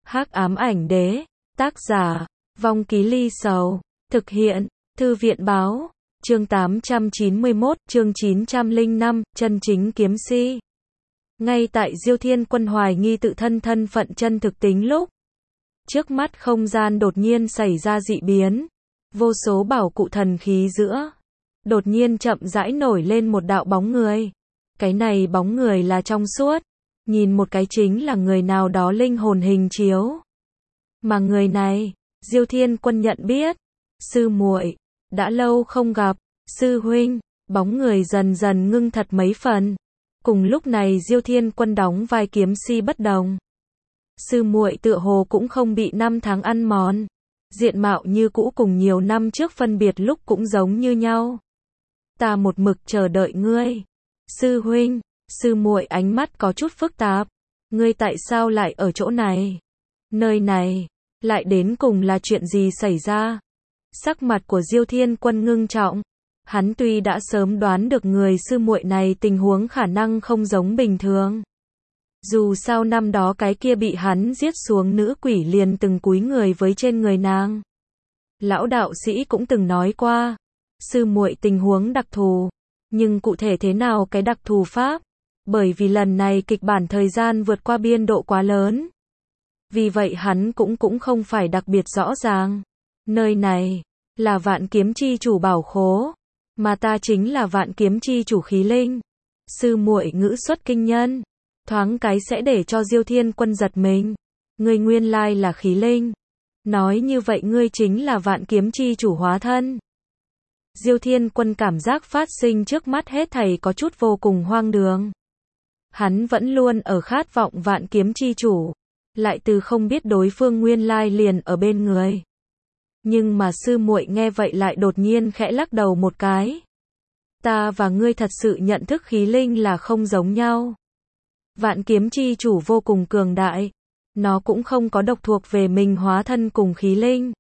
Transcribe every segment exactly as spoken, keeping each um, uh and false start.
Hắc ám ảnh đế, tác giả, Vong Ký Ly Sầu, thực hiện, Thư viện báo, chương tám trăm chín mươi mốt, chương chín trăm lẻ năm, chân chính kiếm si. Ngay tại Diêu Thiên Quân hoài nghi tự thân thân phận chân thực tính lúc, trước mắt không gian đột nhiên xảy ra dị biến, vô số bảo cụ thần khí giữa, đột nhiên chậm rãi nổi lên một đạo bóng người. Cái này bóng người là trong suốt, nhìn một cái chính là người nào đó linh hồn hình chiếu. Mà người này, Diêu Thiên Quân nhận biết, sư muội, đã lâu không gặp, sư huynh, bóng người dần dần ngưng thật mấy phần. Cùng lúc này Diêu Thiên Quân đóng vai kiếm si bất đồng. Sư muội tựa hồ cũng không bị năm tháng ăn mòn, diện mạo như cũ cùng nhiều năm trước phân biệt lúc cũng giống như nhau. Ta một mực chờ đợi ngươi. Sư huynh, sư muội ánh mắt có chút phức tạp. Ngươi tại sao lại ở chỗ này? Nơi này, lại đến cùng là chuyện gì xảy ra? Sắc mặt của Diêu Thiên Quân ngưng trọng. Hắn tuy đã sớm đoán được người sư muội này tình huống khả năng không giống bình thường. Dù sao năm đó cái kia bị hắn giết xuống nữ quỷ liền từng cúi người với trên người nàng. Lão đạo sĩ cũng từng nói qua, sư muội tình huống đặc thù, nhưng cụ thể thế nào cái đặc thù pháp? Bởi vì lần này kịch bản thời gian vượt qua biên độ quá lớn. Vì vậy hắn cũng cũng không phải đặc biệt rõ ràng. Nơi này, là vạn kiếm chi chủ bảo khố, mà ta chính là vạn kiếm chi chủ khí linh. Sư muội ngữ xuất kinh nhân, thoáng cái sẽ để cho Diêu Thiên Quân giật mình. Ngươi nguyên lai là khí linh. Nói như vậy ngươi chính là vạn kiếm chi chủ hóa thân. Diêu Thiên Quân cảm giác phát sinh trước mắt hết thảy có chút vô cùng hoang đường. Hắn vẫn luôn ở khát vọng vạn kiếm chi chủ, lại từ không biết đối phương nguyên lai liền ở bên người. Nhưng mà sư muội nghe vậy lại đột nhiên khẽ lắc đầu một cái. Ta và ngươi thật sự nhận thức khí linh là không giống nhau. Vạn kiếm chi chủ vô cùng cường đại, nó cũng không có độc thuộc về mình hóa thân cùng khí linh.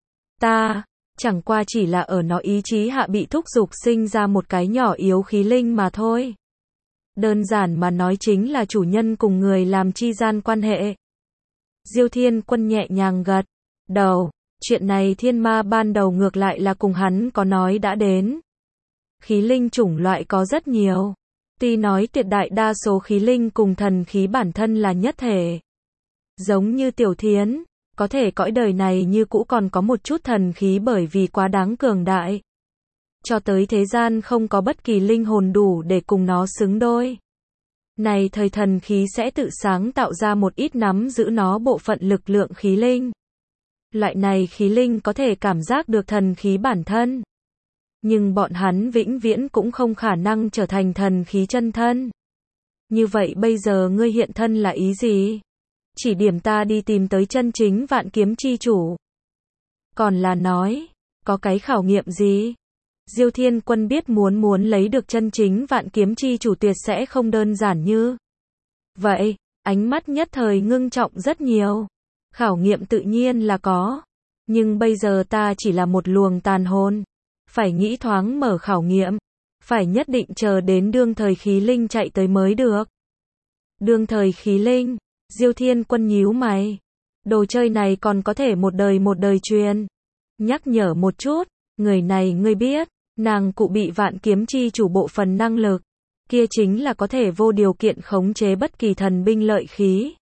Ta, chẳng qua chỉ là ở nó ý chí hạ bị thúc giục sinh ra một cái nhỏ yếu khí linh mà thôi. Đơn giản mà nói chính là chủ nhân cùng người làm chi gian quan hệ. Diêu Thiên Quân nhẹ nhàng gật đầu, chuyện này thiên ma ban đầu ngược lại là cùng hắn có nói đã đến. Khí linh chủng loại có rất nhiều. Tuy nói tuyệt đại đa số khí linh cùng thần khí bản thân là nhất thể. Giống như Tiểu Thiến, có thể cõi đời này như cũ còn có một chút thần khí bởi vì quá đáng cường đại. Cho tới thế gian không có bất kỳ linh hồn đủ để cùng nó xứng đôi. Này thời thần khí sẽ tự sáng tạo ra một ít nắm giữ nó bộ phận lực lượng khí linh. Loại này khí linh có thể cảm giác được thần khí bản thân. Nhưng bọn hắn vĩnh viễn cũng không khả năng trở thành thần khí chân thân. Như vậy bây giờ ngươi hiện thân là ý gì? Chỉ điểm ta đi tìm tới chân chính vạn kiếm chi chủ. Còn là nói, có cái khảo nghiệm gì? Diêu Thiên Quân biết muốn muốn lấy được chân chính vạn kiếm chi chủ tuyệt sẽ không đơn giản như vậy, ánh mắt nhất thời ngưng trọng rất nhiều. Khảo nghiệm tự nhiên là có, nhưng bây giờ ta chỉ là một luồng tàn hồn, phải nghĩ thoáng mở khảo nghiệm, phải nhất định chờ đến đương thời khí linh chạy tới mới được. Đương thời khí linh, Diêu Thiên Quân nhíu mày, đồ chơi này còn có thể một đời một đời truyền. Nhắc nhở một chút, người này ngươi biết, nàng cụ bị vạn kiếm chi chủ bộ phần năng lực, kia chính là có thể vô điều kiện khống chế bất kỳ thần binh lợi khí.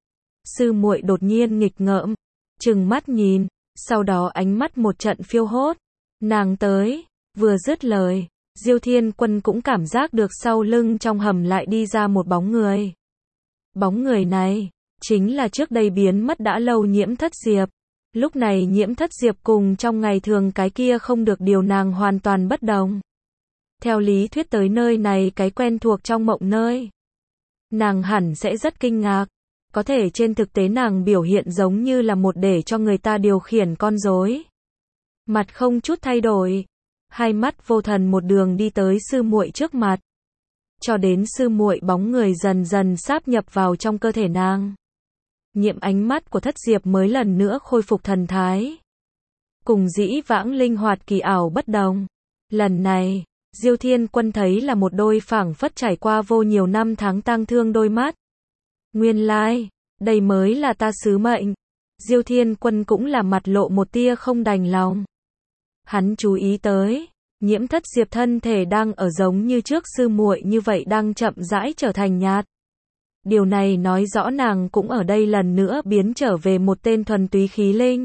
Sư muội đột nhiên nghịch ngợm, trừng mắt nhìn, sau đó ánh mắt một trận phiêu hốt. Nàng tới, vừa dứt lời, Diêu Thiên Quân cũng cảm giác được sau lưng trong hầm lại đi ra một bóng người. Bóng người này, chính là trước đây biến mất đã lâu Nhiễm Thất Diệp. Lúc này Nhiễm Thất Diệp cùng trong ngày thường cái kia không được điều nàng hoàn toàn bất đồng. Theo lý thuyết tới nơi này cái quen thuộc trong mộng nơi. Nàng hẳn sẽ rất kinh ngạc. Có thể trên thực tế nàng biểu hiện giống như là một để cho người ta điều khiển con rối. Mặt không chút thay đổi, hai mắt vô thần một đường đi tới sư muội trước mặt. Cho đến sư muội bóng người dần dần sáp nhập vào trong cơ thể nàng. Nhiệm ánh mắt của Thất Diệp mới lần nữa khôi phục thần thái. Cùng dĩ vãng linh hoạt kỳ ảo bất đồng. Lần này, Diêu Thiên Quân thấy là một đôi phảng phất trải qua vô nhiều năm tháng tang thương đôi mắt. Nguyên lai, đây mới là ta sứ mệnh. Diêu Thiên Quân cũng là mặt lộ một tia không đành lòng. Hắn chú ý tới, Nhiễm Thất Diệp thân thể đang ở giống như trước sư muội như vậy đang chậm rãi trở thành nhạt. Điều này nói rõ nàng cũng ở đây lần nữa biến trở về một tên thuần túy khí linh.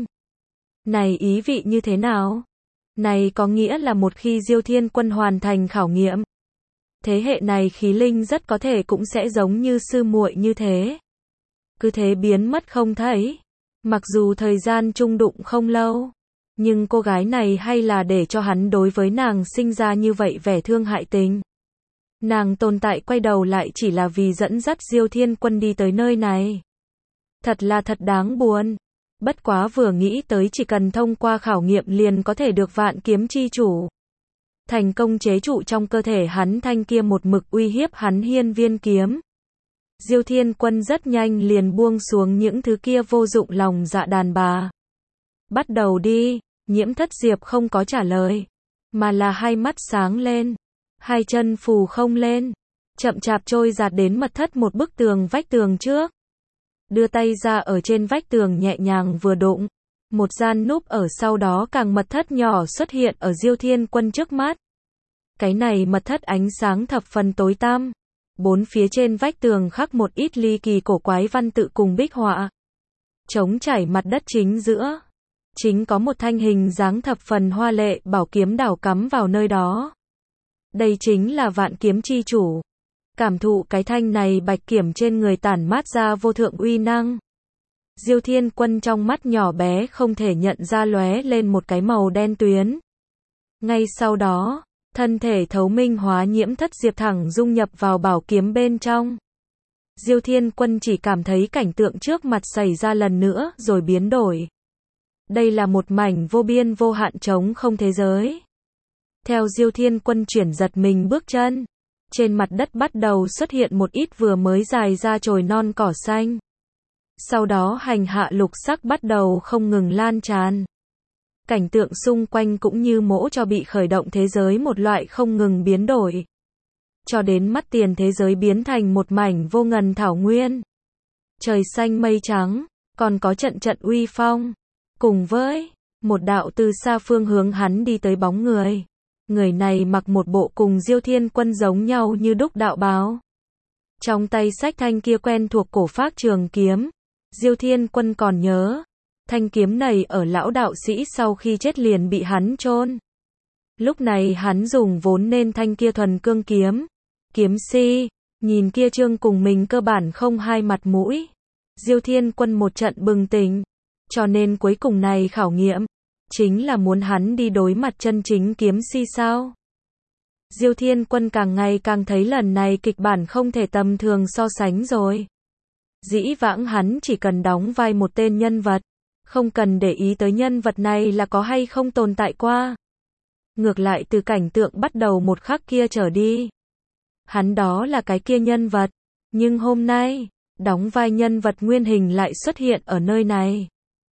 Này ý vị như thế nào? Này có nghĩa là một khi Diêu Thiên Quân hoàn thành khảo nghiệm, thế hệ này khí linh rất có thể cũng sẽ giống như sư muội như thế. Cứ thế biến mất không thấy. Mặc dù thời gian chung đụng không lâu, nhưng cô gái này hay là để cho hắn đối với nàng sinh ra như vậy vẻ thương hại tình. Nàng tồn tại quay đầu lại chỉ là vì dẫn dắt Diêu Thiên Quân đi tới nơi này. Thật là thật đáng buồn. Bất quá vừa nghĩ tới chỉ cần thông qua khảo nghiệm liền có thể được vạn kiếm chi chủ. Thành công chế trụ trong cơ thể hắn thanh kia một mực uy hiếp hắn hiên viên kiếm. Diêu Thiên Quân rất nhanh liền buông xuống những thứ kia vô dụng lòng dạ đàn bà. Bắt đầu đi, Nhiễm Thất Diệp không có trả lời, mà là hai mắt sáng lên, hai chân phù không lên, chậm chạp trôi giạt đến mật thất một bức tường vách tường trước. Đưa tay ra ở trên vách tường nhẹ nhàng vừa đụng, một gian núp ở sau đó càng mật thất nhỏ xuất hiện ở Diêu Thiên Quân trước mắt. Cái này mật thất ánh sáng thập phần tối tăm, bốn phía trên vách tường khắc một ít ly kỳ cổ quái văn tự cùng bích họa. Trống trải mặt đất chính giữa, chính có một thanh hình dáng thập phần hoa lệ bảo kiếm đảo cắm vào nơi đó. Đây chính là vạn kiếm chi chủ. Cảm thụ cái thanh này bạch kiểm trên người tản mát ra vô thượng uy năng. Diêu Thiên Quân trong mắt nhỏ bé không thể nhận ra lóe lên một cái màu đen tuyến. Ngay sau đó, thân thể thấu minh hóa Nhiễm Thất Diệp thẳng dung nhập vào bảo kiếm bên trong. Diêu Thiên Quân chỉ cảm thấy cảnh tượng trước mặt xảy ra lần nữa rồi biến đổi. Đây là một mảnh vô biên vô hạn trống không thế giới. Theo Diêu Thiên Quân chuyển giật mình bước chân, trên mặt đất bắt đầu xuất hiện một ít vừa mới dài ra chồi non cỏ xanh. Sau đó hành hạ lục sắc bắt đầu không ngừng lan tràn. Cảnh tượng xung quanh cũng như mỗ cho bị khởi động thế giới một loại không ngừng biến đổi. Cho đến mắt tiền thế giới biến thành một mảnh vô ngần thảo nguyên. Trời xanh mây trắng, còn có trận trận uy phong. Cùng với một đạo từ xa phương hướng hắn đi tới bóng người. Người này mặc một bộ cùng Diêu Thiên Quân giống nhau như đúc đạo bào. Trong tay xách thanh kia quen thuộc cổ phác trường kiếm. Diêu Thiên Quân còn nhớ, thanh kiếm này ở lão đạo sĩ sau khi chết liền bị hắn chôn. Lúc này hắn dùng vốn nên thanh kia thuần cương kiếm. Kiếm si, nhìn kia trương cùng mình cơ bản không hai mặt mũi. Diêu Thiên Quân một trận bừng tỉnh. Cho nên cuối cùng này khảo nghiệm, chính là muốn hắn đi đối mặt chân chính kiếm si sao. Diêu Thiên Quân càng ngày càng thấy lần này kịch bản không thể tầm thường so sánh rồi. Dĩ vãng hắn chỉ cần đóng vai một tên nhân vật, không cần để ý tới nhân vật này là có hay không tồn tại qua. Ngược lại từ cảnh tượng bắt đầu một khắc kia trở đi, hắn đó là cái kia nhân vật, nhưng hôm nay, đóng vai nhân vật nguyên hình lại xuất hiện ở nơi này.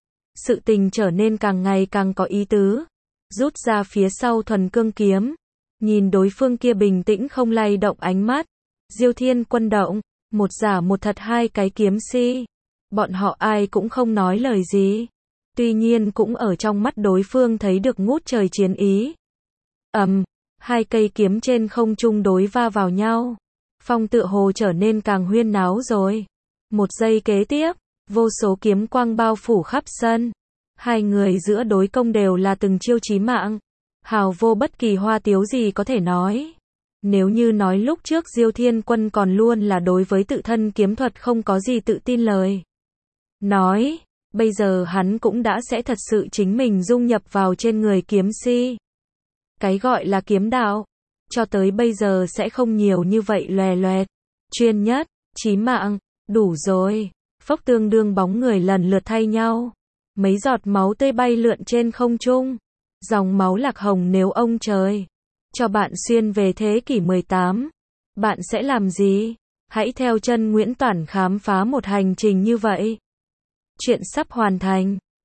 Sự tình trở nên càng ngày càng có ý tứ, rút ra phía sau thuần cương kiếm, nhìn đối phương kia bình tĩnh không lay động ánh mắt, Diêu Thiên Quân động, một giả một thật hai cái kiếm si, bọn họ ai cũng không nói lời gì, tuy nhiên cũng ở trong mắt đối phương thấy được ngút trời chiến ý. Ầm, um, hai cây kiếm trên không trung đối va vào nhau, phong tựa hồ trở nên càng huyên náo rồi. Một giây kế tiếp, vô số kiếm quang bao phủ khắp sân. Hai người giữa đối công đều là từng chiêu chí mạng. Hào vô bất kỳ hoa tiếu gì có thể nói. Nếu như nói lúc trước Diêu Thiên Quân còn luôn là đối với tự thân kiếm thuật không có gì tự tin lời nói, bây giờ hắn cũng đã sẽ thật sự chính mình dung nhập vào trên người kiếm si. Cái gọi là kiếm đạo, cho tới bây giờ sẽ không nhiều như vậy loè loẹt, chuyên nhất, chí mạng, đủ rồi. Phốc tương đương bóng người lần lượt thay nhau. Mấy giọt máu tươi bay lượn trên không trung. Dòng máu lạc hồng nếu ông trời cho bạn xuyên về thế kỷ mười tám, bạn sẽ làm gì? Hãy theo chân Nguyễn Toản khám phá một hành trình như vậy. Chuyện sắp hoàn thành.